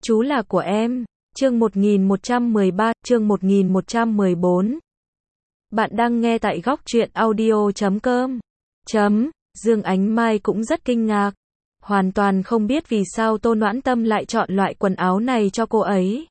Chú là của em. Chương 1113, chương 1114. Bạn đang nghe tại góc truyện audio.com. Dương Ánh Mai cũng rất kinh ngạc. Hoàn toàn không biết vì sao Tô Noãn Tâm lại chọn loại quần áo này cho cô ấy.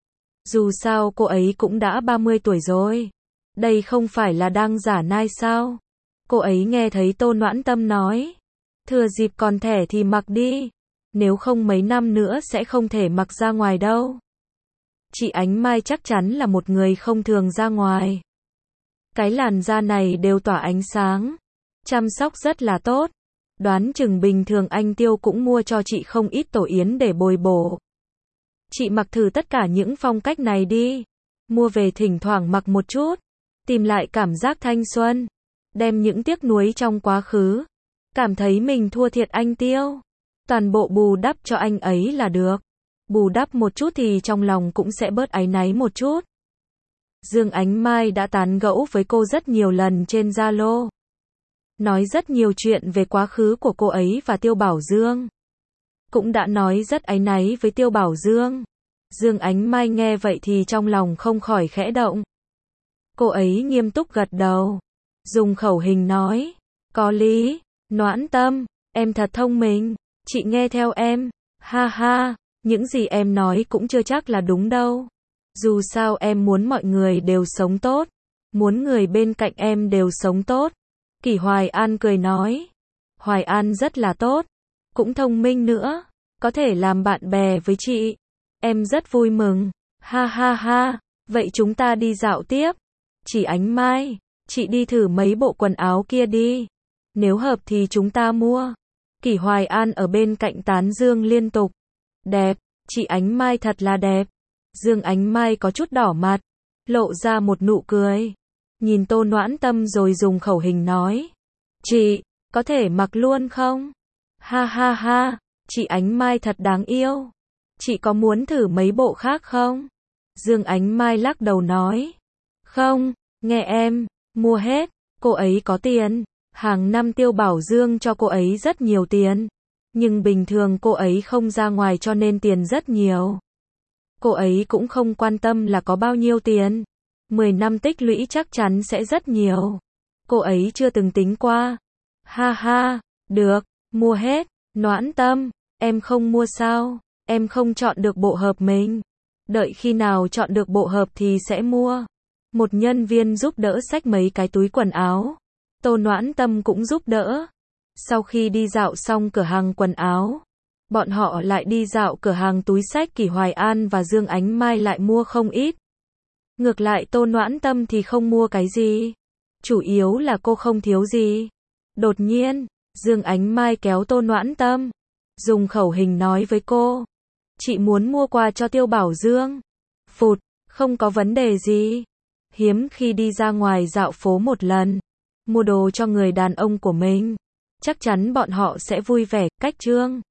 Dù sao cô ấy cũng đã 30 tuổi rồi. Đây không phải là đang giả nai sao? Cô ấy nghe thấy Tô Noãn Tâm nói. Thừa dịp còn thẻ thì mặc đi. Nếu không mấy năm nữa sẽ không thể mặc ra ngoài đâu. Chị Ánh Mai chắc chắn là một người không thường ra ngoài. Cái làn da này đều tỏa ánh sáng. Chăm sóc rất là tốt. Đoán chừng bình thường anh Tiêu cũng mua cho chị không ít tổ yến để bồi bổ. Chị mặc thử tất cả những phong cách này đi. Mua về thỉnh thoảng mặc một chút. Tìm lại cảm giác thanh xuân. Đem những tiếc nuối trong quá khứ. Cảm thấy mình thua thiệt anh Tiêu. Toàn bộ bù đắp cho anh ấy là được. Bù đắp một chút thì trong lòng cũng sẽ bớt áy náy một chút. Dương Ánh Mai đã tán gẫu với cô rất nhiều lần trên Zalo. Nói rất nhiều chuyện về quá khứ của cô ấy và Tiêu Bảo Dương. Cũng đã nói rất áy náy với Tiêu Bảo Dương. Dương Ánh Mai nghe vậy thì trong lòng không khỏi khẽ động. Cô ấy nghiêm túc gật đầu. Dùng khẩu hình nói. Có lý, Noãn Tâm, em thật thông minh. Chị nghe theo em. Ha ha, những gì em nói cũng chưa chắc là đúng đâu. Dù sao em muốn mọi người đều sống tốt. Muốn người bên cạnh em đều sống tốt. Kỷ Hoài An cười nói. Hoài An rất là tốt. Cũng thông minh nữa. Có thể làm bạn bè với chị. Em rất vui mừng. Ha ha ha. Vậy chúng ta đi dạo tiếp. Chỉ Ánh Mai. Chị đi thử mấy bộ quần áo kia đi. Nếu hợp thì chúng ta mua. Kỷ Hoài An ở bên cạnh tán dương liên tục. Đẹp. Chị Ánh Mai thật là đẹp. Dương Ánh Mai có chút đỏ mặt. Lộ ra một nụ cười. Nhìn Tô Noãn Tâm rồi dùng khẩu hình nói. Chị, có thể mặc luôn không? Ha ha ha, chị Ánh Mai thật đáng yêu. Chị có muốn thử mấy bộ khác không? Dương Ánh Mai lắc đầu nói. Không, nghe em, mua hết, cô ấy có tiền. Hàng năm Tiêu Bảo Dương cho cô ấy rất nhiều tiền. Nhưng bình thường cô ấy không ra ngoài cho nên tiền rất nhiều. Cô ấy cũng không quan tâm là có bao nhiêu tiền. 10 năm tích lũy chắc chắn sẽ rất nhiều. Cô ấy chưa từng tính qua. Ha ha, được, mua hết. Noãn Tâm, em không mua sao? Em không chọn được bộ hợp mình. Đợi khi nào chọn được bộ hợp thì sẽ mua. Một nhân viên giúp đỡ xách mấy cái túi quần áo. Tô Noãn Tâm cũng giúp đỡ. Sau khi đi dạo xong cửa hàng quần áo, bọn họ lại đi dạo cửa hàng túi xách. Kỷ Hoài An và Dương Ánh Mai lại mua không ít. Ngược lại Tô Noãn Tâm thì không mua cái gì. Chủ yếu là cô không thiếu gì. Đột nhiên, Dương Ánh Mai kéo Tô Noãn Tâm. Dùng khẩu hình nói với cô. Chị muốn mua quà cho Tiêu Bảo Dương. Phụt, không có vấn đề gì. Hiếm khi đi ra ngoài dạo phố một lần. Mua đồ cho người đàn ông của mình. Chắc chắn bọn họ sẽ vui vẻ. Cách chương.